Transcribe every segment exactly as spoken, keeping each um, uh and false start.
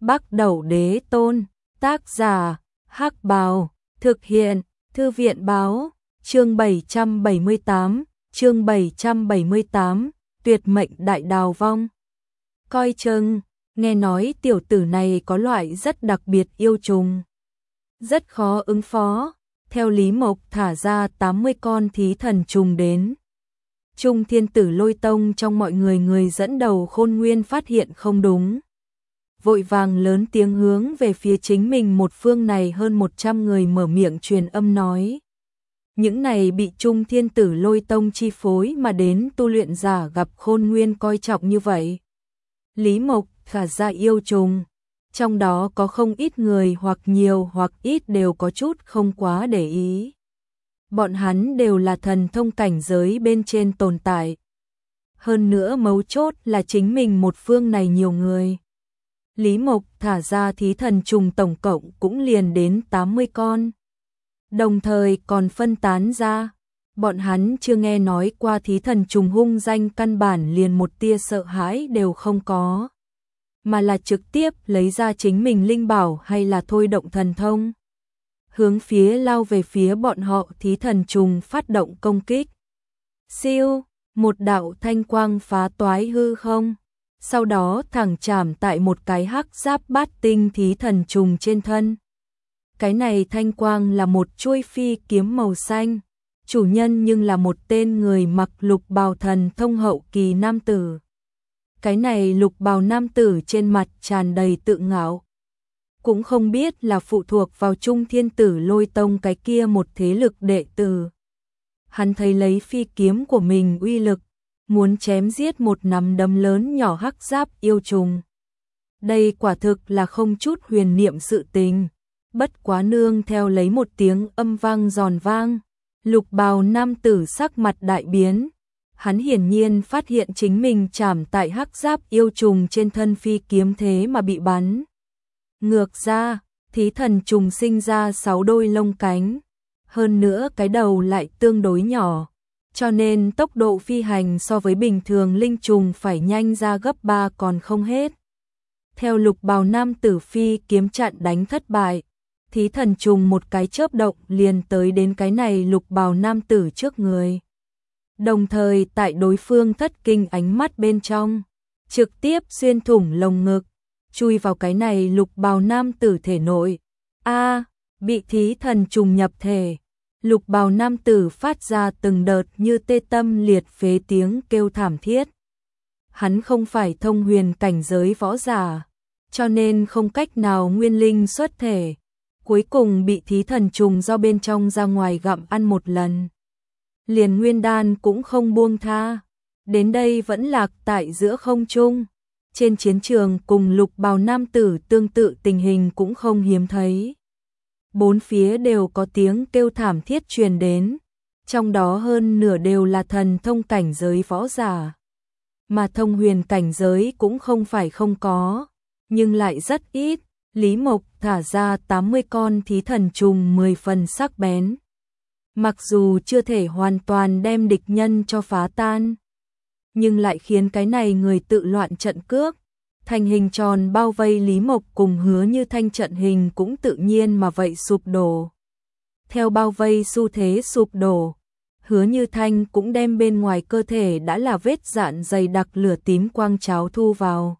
Bắc Đẩu Đế Tôn, tác giả, Hắc Bào, thực hiện, Thư viện Báo, chương bảy trăm bảy mươi tám, chương bảy trăm bảy mươi tám, tuyệt mệnh đại đào vong. Coi chừng, nghe nói tiểu tử này có loại rất đặc biệt yêu trùng, rất khó ứng phó, theo Lý Mộc thả ra tám mươi con thí thần trùng đến. Trung Thiên Tử Lôi Tông trong mọi người người dẫn đầu Khôn Nguyên phát hiện không đúng, vội vàng lớn tiếng hướng về phía chính mình một phương này hơn một trăm người mở miệng truyền âm nói. Những này bị Trung Thiên Tử Lôi Tông chi phối mà đến tu luyện giả gặp Khôn Nguyên coi trọng như vậy. Lý Mộc thả ra yêu trùng, trong đó có không ít người hoặc nhiều hoặc ít đều có chút không quá để ý. Bọn hắn đều là thần thông cảnh giới bên trên tồn tại. Hơn nữa mấu chốt là chính mình một phương này nhiều người. Lý Mộc thả ra thí thần trùng tổng cộng cũng liền đến tám mươi con. Đồng thời còn phân tán ra. Bọn hắn chưa nghe nói qua thí thần trùng hung danh, căn bản liền một tia sợ hãi đều không có. Mà là trực tiếp lấy ra chính mình linh bảo hay là thôi động thần thông. Hướng phía lao về phía bọn họ thí thần trùng phát động công kích. Siêu, một đạo thanh quang phá toái hư không. Sau đó thẳng chạm tại một cái hắc giáp bát tinh thí thần trùng trên thân. Cái này thanh quang là một chuôi phi kiếm màu xanh. Chủ nhân nhưng là một tên người mặc lục bào thần thông hậu kỳ nam tử. Cái này lục bào nam tử trên mặt tràn đầy tự ngạo. Cũng không biết là phụ thuộc vào Trung Thiên Tử Lôi Tông cái kia một thế lực đệ tử. Hắn thấy lấy phi kiếm của mình uy lực, muốn chém giết một nắm đấm lớn nhỏ hắc giáp yêu trùng. Đây quả thực là không chút huyền niệm sự tình. Bất quá nương theo lấy một tiếng âm vang giòn vang, lục bào nam tử sắc mặt đại biến. Hắn hiển nhiên phát hiện chính mình chạm tại hắc giáp yêu trùng trên thân phi kiếm thế mà bị bắn. Ngược ra, thí thần trùng sinh ra sáu đôi lông cánh. Hơn nữa cái đầu lại tương đối nhỏ, cho nên tốc độ phi hành so với bình thường linh trùng phải nhanh ra gấp ba còn không hết. Theo lục bào nam tử phi kiếm chặn đánh thất bại, thí thần trùng một cái chớp động liền tới đến cái này lục bào nam tử trước người. Đồng thời tại đối phương thất kinh ánh mắt bên trong, trực tiếp xuyên thủng lồng ngực, chui vào cái này lục bào nam tử thể nội. A, bị thí thần trùng nhập thể. Lục bào nam tử phát ra từng đợt như tê tâm liệt phế tiếng kêu thảm thiết. Hắn không phải thông huyền cảnh giới võ giả, cho nên không cách nào nguyên linh xuất thể. Cuối cùng bị thí thần trùng do bên trong ra ngoài gặm ăn một lần. Liền nguyên đan cũng không buông tha. Đến đây vẫn lạc tại giữa không trung. Trên chiến trường cùng lục bào nam tử tương tự tình hình cũng không hiếm thấy. Bốn phía đều có tiếng kêu thảm thiết truyền đến, trong đó hơn nửa đều là thần thông cảnh giới võ giả. Mà thông huyền cảnh giới cũng không phải không có, nhưng lại rất ít. Lý Mộc thả ra tám mươi con thí thần trùng mười phần sắc bén. Mặc dù chưa thể hoàn toàn đem địch nhân cho phá tan, nhưng lại khiến cái này người tự loạn trận cước. Thành hình tròn bao vây Lý Mộc cùng Hứa Như Thanh, trận hình cũng tự nhiên mà vậy sụp đổ. Theo bao vây xu thế sụp đổ, Hứa Như Thanh cũng đem bên ngoài cơ thể đã là vết dạn dày đặc lửa tím quang cháo thu vào.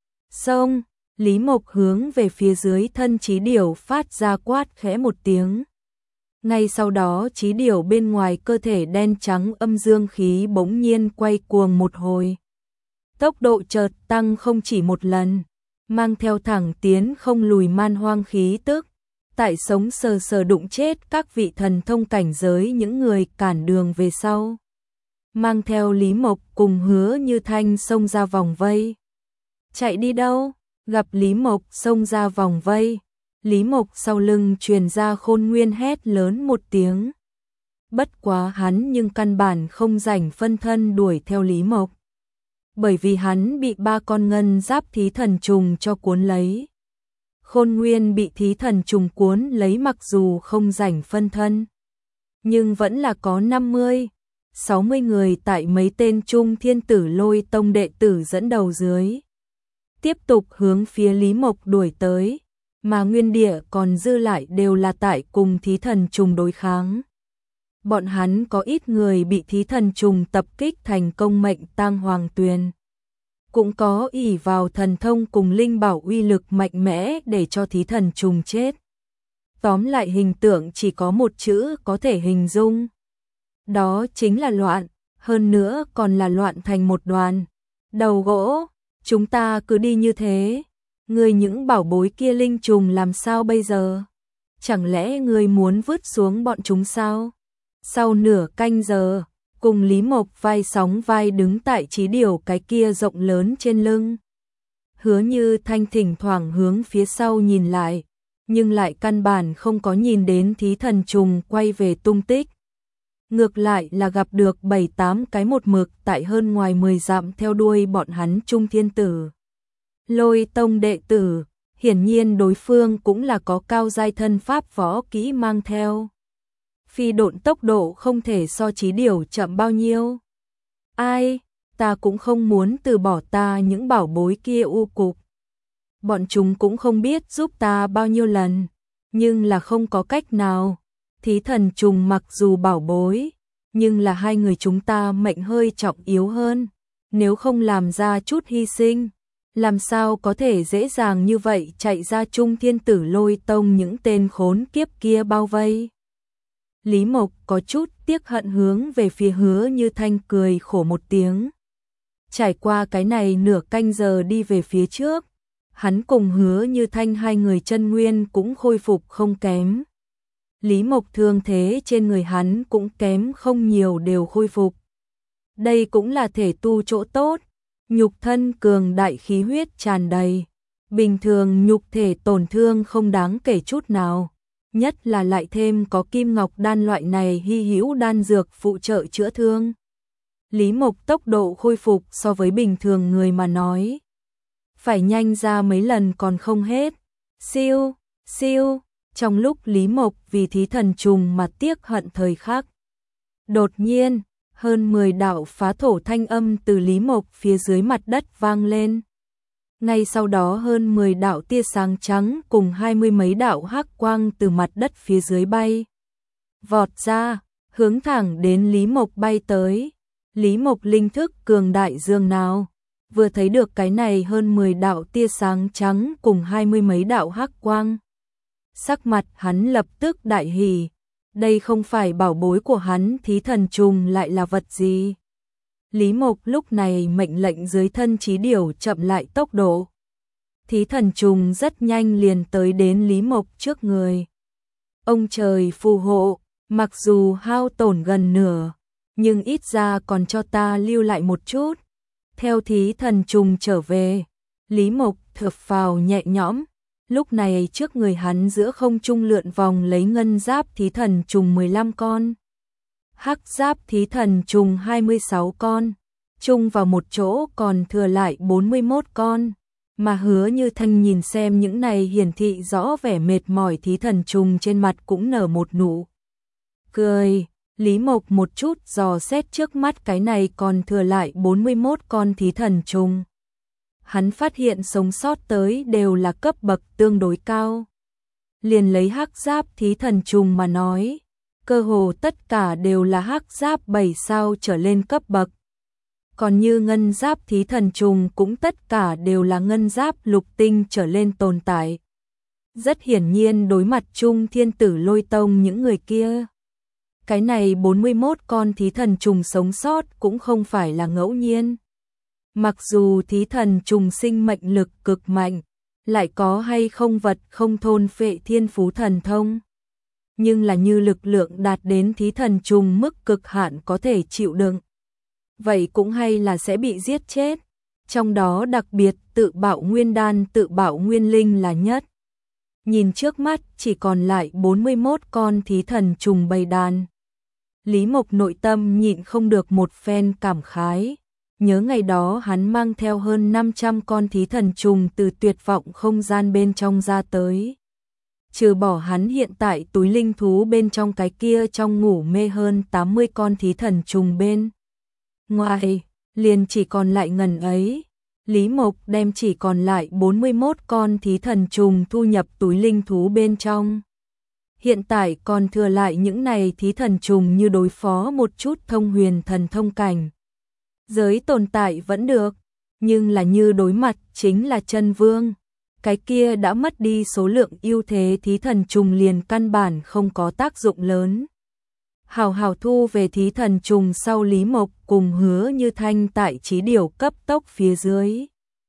Xông, Lý Mộc hướng về phía dưới thân Chí Điểu phát ra quát khẽ một tiếng. Ngay sau đó Chí Điểu bên ngoài cơ thể đen trắng âm dương khí bỗng nhiên quay cuồng một hồi. Tốc độ chợt tăng không chỉ một lần, mang theo thẳng tiến không lùi man hoang khí tức, tại sống sờ sờ đụng chết các vị thần thông cảnh giới những người cản đường về sau. Mang theo Lý Mộc cùng Hứa Như Thanh xông ra vòng vây. Chạy đi đâu? Gặp Lý Mộc xông ra vòng vây, Lý Mộc sau lưng truyền ra Khôn Nguyên hét lớn một tiếng. Bất quá hắn nhưng căn bản không rảnh phân thân đuổi theo Lý Mộc. Bởi vì hắn bị ba con ngân giáp thí thần trùng cho cuốn lấy. Khôn Nguyên bị thí thần trùng cuốn lấy mặc dù không rảnh phân thân, nhưng vẫn là có năm mươi, sáu mươi người tại mấy tên Trung Thiên Tử Lôi Tông đệ tử dẫn đầu dưới. tiếp tục hướng phía Lý Mộc đuổi tới, mà nguyên địa còn dư lại đều là tại cùng thí thần trùng đối kháng. Bọn hắn có ít người bị thí thần trùng tập kích thành công mệnh tang hoàng tuyền. Cũng có ỷ vào thần thông cùng linh bảo uy lực mạnh mẽ để cho thí thần trùng chết. Tóm lại hình tượng chỉ có một chữ có thể hình dung. Đó chính là loạn, hơn nữa còn là loạn thành một đoàn. Đầu gỗ, chúng ta cứ đi như thế. Người những bảo bối kia linh trùng làm sao bây giờ? Chẳng lẽ người muốn vứt xuống bọn chúng sao? Sau nửa canh giờ, cùng Lý Mộc vai sóng vai đứng tại Chí Điều cái kia rộng lớn trên lưng. Hứa Như Thanh thỉnh thoảng hướng phía sau nhìn lại, nhưng lại căn bản không có nhìn đến thí thần trùng quay về tung tích. Ngược lại là gặp được bảy tám cái một mực tại hơn ngoài mười dặm theo đuôi bọn hắn Trung Thiên Tử. Lôi tông đệ tử, hiển nhiên đối phương cũng là có cao giai thân pháp võ kỹ mang theo. Phi độn tốc độ không thể so Chí Điều chậm bao nhiêu. Ai, ta cũng không muốn từ bỏ ta những bảo bối kia u cục. Bọn chúng cũng không biết giúp ta bao nhiêu lần, nhưng là không có cách nào. Thí thần trùng mặc dù bảo bối, nhưng là hai người chúng ta mệnh hơi trọng yếu hơn. Nếu không làm ra chút hy sinh, làm sao có thể dễ dàng như vậy chạy ra Trung Thiên Tử Lôi Tông những tên khốn kiếp kia bao vây. Lý Mộc có chút tiếc hận hướng về phía Hứa Như Thanh cười khổ một tiếng. Trải qua cái này nửa canh giờ đi về phía trước, hắn cùng Hứa Như Thanh hai người chân nguyên cũng khôi phục không kém. Lý Mộc thương thế trên người hắn cũng kém không nhiều đều khôi phục. Đây cũng là thể tu chỗ tốt, nhục thân cường đại khí huyết tràn đầy. Bình thường nhục thể tổn thương không đáng kể chút nào, nhất là lại thêm có kim ngọc đan loại này hy hữu đan dược phụ trợ chữa thương. Lý Mộc tốc độ khôi phục so với bình thường người mà nói, phải nhanh ra mấy lần còn không hết. Siêu, siêu, trong lúc Lý Mộc vì thí thần trùng mà tiếc hận thời khắc. Đột nhiên, hơn mười đạo phá thổ thanh âm từ Lý Mộc phía dưới mặt đất vang lên. Ngay sau đó hơn mười đạo tia sáng trắng cùng hai mươi mấy đạo hắc quang từ mặt đất phía dưới bay. Vọt ra, hướng thẳng đến Lý Mộc bay tới. Lý Mộc linh thức cường đại dường nào. Vừa thấy được cái này hơn mười đạo tia sáng trắng cùng hai mươi mấy đạo hắc quang. Sắc mặt hắn lập tức đại hỉ. Đây không phải bảo bối của hắn, thí thần trùng lại là vật gì? Lý Mộc lúc này mệnh lệnh dưới thân Chí Điều chậm lại tốc độ. Thí thần trùng rất nhanh liền tới đến Lý Mộc trước người. Ông trời phù hộ, mặc dù hao tổn gần nửa, nhưng ít ra còn cho ta lưu lại một chút. Theo thí thần trùng trở về, Lý Mộc thở phào nhẹ nhõm. Lúc này trước người hắn giữa không trung lượn vòng lấy ngân giáp thí thần trùng mười lăm con. Hắc giáp thí thần trùng hai mươi sáu con, chung vào một chỗ còn thừa lại bốn mươi mốt con, mà Hứa Như Thanh nhìn xem những này hiển thị rõ vẻ mệt mỏi thí thần trùng trên mặt cũng nở một nụ cười. Lý Mộc một chút dò xét trước mắt cái này còn thừa lại bốn mươi mốt con thí thần trùng. Hắn phát hiện sống sót tới đều là cấp bậc tương đối cao. Liền lấy hắc giáp thí thần trùng mà nói, cơ hồ tất cả đều là hắc giáp bảy sao trở lên cấp bậc. Còn như ngân giáp thí thần trùng cũng tất cả đều là ngân giáp lục tinh trở lên tồn tại. Rất hiển nhiên đối mặt Trung Thiên Tử Lôi Tông những người kia. Cái này bốn mươi mốt con thí thần trùng sống sót cũng không phải là ngẫu nhiên. Mặc dù thí thần trùng sinh mệnh lực cực mạnh, lại có hay không vật không thôn phệ thiên phú thần thông. Nhưng là như lực lượng đạt đến thí thần trùng mức cực hạn có thể chịu đựng. Vậy cũng hay là sẽ bị giết chết. Trong đó đặc biệt tự bạo nguyên đan tự bạo nguyên linh là nhất. Nhìn trước mắt chỉ còn lại bốn mươi mốt con thí thần trùng bầy đàn. Lý Mộc nội tâm nhịn không được một phen cảm khái. Nhớ ngày đó hắn mang theo hơn năm trăm con thí thần trùng từ tuyệt vọng không gian bên trong ra tới. Trừ bỏ hắn hiện tại túi linh thú bên trong cái kia trong ngủ mê hơn tám mươi con thí thần trùng bên ngoài, liền chỉ còn lại ngần ấy. Lý Mộc đem chỉ còn lại bốn mươi mốt con thí thần trùng thu nhập túi linh thú bên trong. Hiện tại còn thừa lại những này thí thần trùng như đối phó một chút thông huyền thần thông cảnh. Giới tồn tại vẫn được, nhưng là như đối mặt chính là chân vương. Cái kia đã mất đi số lượng ưu thế thí thần trùng liền căn bản không có tác dụng lớn. Hào hào thu về thí thần trùng sau Lý Mộc cùng Hứa Như Thanh tại trí điều cấp tốc phía dưới.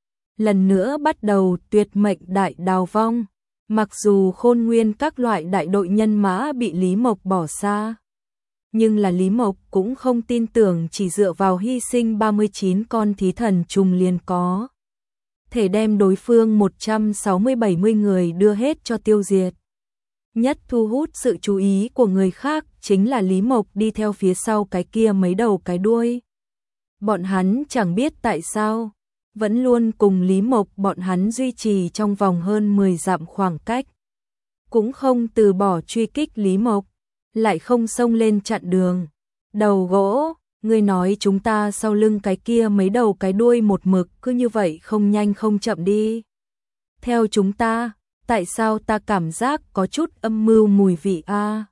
Lần nữa bắt đầu tuyệt mệnh đại đào vong. Mặc dù Khôn Nguyên các loại đại đội nhân mã bị Lý Mộc bỏ xa, nhưng là Lý Mộc cũng không tin tưởng chỉ dựa vào hy sinh ba mươi chín con thí thần trùng liền có thể đem đối phương một trăm sáu mươi bảy mươi người đưa hết cho tiêu diệt. Nhất thu hút sự chú ý của người khác chính là Lý Mộc đi theo phía sau cái kia mấy đầu cái đuôi. Bọn hắn chẳng biết tại sao, vẫn luôn cùng Lý Mộc bọn hắn duy trì trong vòng hơn mười dặm khoảng cách. Cũng không từ bỏ truy kích Lý Mộc, lại không xông lên chặn đường. Đầu gỗ, ngươi nói chúng ta sau lưng cái kia mấy đầu cái đuôi một mực cứ như vậy không nhanh không chậm đi. Theo chúng ta, tại sao ta cảm giác có chút âm mưu mùi vị a? À?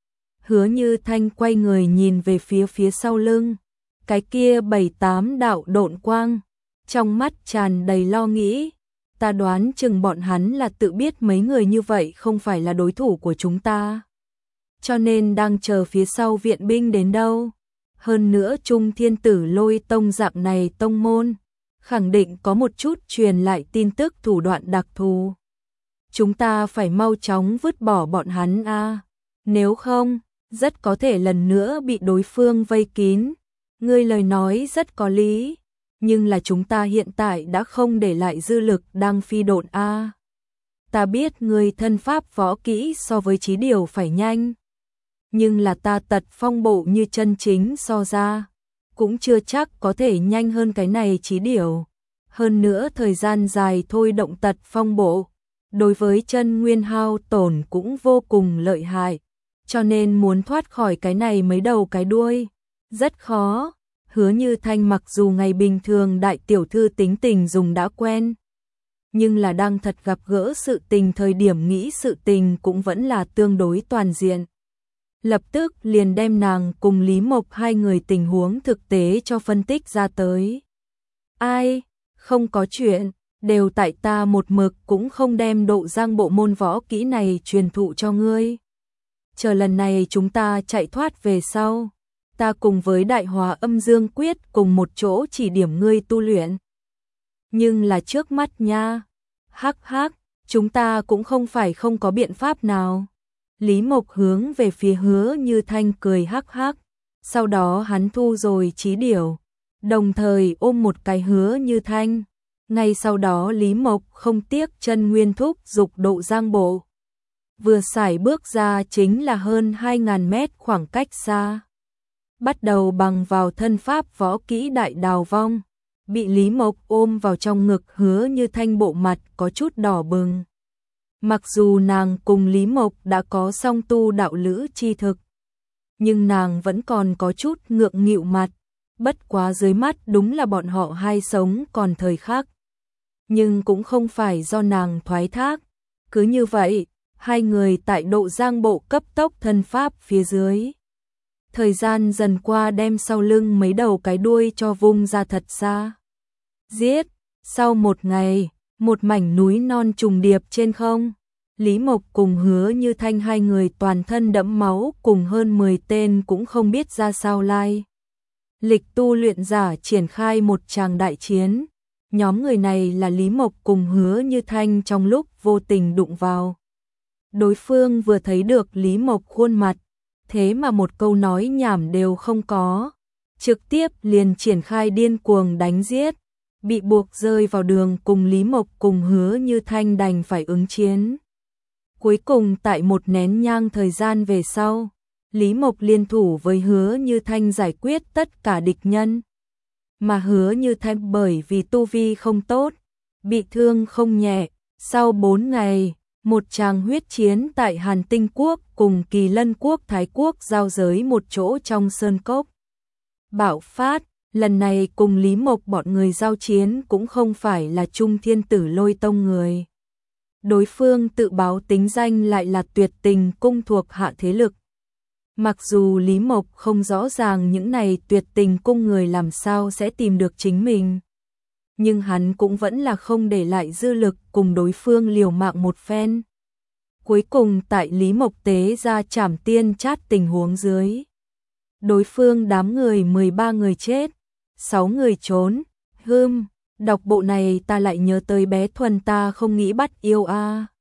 Hứa Như Thanh quay người nhìn về phía phía sau lưng, cái kia bảy tám đạo độn quang, trong mắt tràn đầy lo nghĩ. Ta đoán chừng bọn hắn là tự biết mấy người như vậy không phải là đối thủ của chúng ta, cho nên đang chờ phía sau viện binh đến đâu. Hơn nữa Trung Thiên Tử Lôi Tông dạng này tông môn, khẳng định có một chút truyền lại tin tức thủ đoạn đặc thù. Chúng ta phải mau chóng vứt bỏ bọn hắn a, à. Nếu không, rất có thể lần nữa bị đối phương vây kín. Ngươi lời nói rất có lý, nhưng là chúng ta hiện tại đã không để lại dư lực đang phi độn a. À. Ta biết ngươi thân pháp võ kỹ so với Chí Điều phải nhanh, nhưng là ta tật phong bộ như chân chính so ra, cũng chưa chắc có thể nhanh hơn cái này Chí Điều. Hơn nữa thời gian dài thôi động tật phong bộ, đối với chân nguyên hao tổn cũng vô cùng lợi hại, cho nên muốn thoát khỏi cái này mấy đầu cái đuôi, rất khó. Hứa Như Thanh mặc dù ngày bình thường đại tiểu thư tính tình dùng đã quen, nhưng là đang thật gặp gỡ sự tình thời điểm nghĩ sự tình cũng vẫn là tương đối toàn diện. Lập tức liền đem nàng cùng Lý Mộc hai người tình huống thực tế cho phân tích ra tới. Ai, không có chuyện, đều tại ta một mực cũng không đem độ giang bộ môn võ kỹ này truyền thụ cho ngươi. Chờ lần này chúng ta chạy thoát về sau, ta cùng với Đại Hòa Âm Dương Quyết cùng một chỗ chỉ điểm ngươi tu luyện. Nhưng là trước mắt nha, hắc hắc, chúng ta cũng không phải không có biện pháp nào. Lý Mộc hướng về phía Hứa Như Thanh cười hắc hắc, sau đó hắn thu rồi Chí Điều, đồng thời ôm một cái Hứa Như Thanh. Ngay sau đó Lý Mộc không tiếc chân nguyên thúc dục độ giang bộ. Vừa xài bước ra chính là hơn hai nghìn mét khoảng cách xa. Bắt đầu bằng vào thân pháp võ kỹ đại đào vong, bị Lý Mộc ôm vào trong ngực. Hứa Như Thanh bộ mặt có chút đỏ bừng. Mặc dù nàng cùng Lý Mộc đã có song tu đạo lữ chi thực, nhưng nàng vẫn còn có chút ngượng nghịu mặt, bất quá dưới mắt đúng là bọn họ hai sống còn thời khắc. Nhưng cũng không phải do nàng thoái thác, cứ như vậy, hai người tại độ giang bộ cấp tốc thân pháp phía dưới. Thời gian dần qua đem sau lưng mấy đầu cái đuôi cho vung ra thật xa. Giết, sau một ngày, một mảnh núi non trùng điệp trên không, Lý Mộc cùng Hứa Như Thanh hai người toàn thân đẫm máu cùng hơn mười tên cũng không biết ra sao lai lịch tu luyện giả triển khai một tràng đại chiến. Nhóm người này là Lý Mộc cùng Hứa Như Thanh trong lúc vô tình đụng vào. Đối phương vừa thấy được Lý Mộc khuôn mặt, thế mà một câu nói nhảm đều không có, trực tiếp liền triển khai điên cuồng đánh giết, bị buộc rơi vào đường cùng Lý Mộc cùng Hứa Như Thanh đành phải ứng chiến. Cuối cùng tại một nén nhang thời gian về sau, Lý Mộc liên thủ với Hứa Như Thanh giải quyết tất cả địch nhân. Mà Hứa Như Thanh bởi vì tu vi không tốt, bị thương không nhẹ, sau bốn ngày, một tràng huyết chiến tại Hàn Tinh Quốc cùng Kỳ Lân Quốc Thái Quốc giao giới một chỗ trong sơn cốc bạo phát, Lần này cùng Lý Mộc bọn người giao chiến cũng không phải là Trung Thiên Tử Lôi Tông người. Đối phương tự báo tính danh lại là Tuyệt Tình Cung thuộc hạ thế lực. Mặc dù Lý Mộc không rõ ràng những này Tuyệt Tình Cung người làm sao sẽ tìm được chính mình, nhưng hắn cũng vẫn là không để lại dư lực cùng đối phương liều mạng một phen. Cuối cùng tại Lý Mộc tế ra Trảm Tiên Chát tình huống dưới, đối phương đám người mười ba người chết, sáu người trốn. Hừm, đọc bộ này ta lại nhớ tới bé Thuần ta không nghĩ bắt yêu a.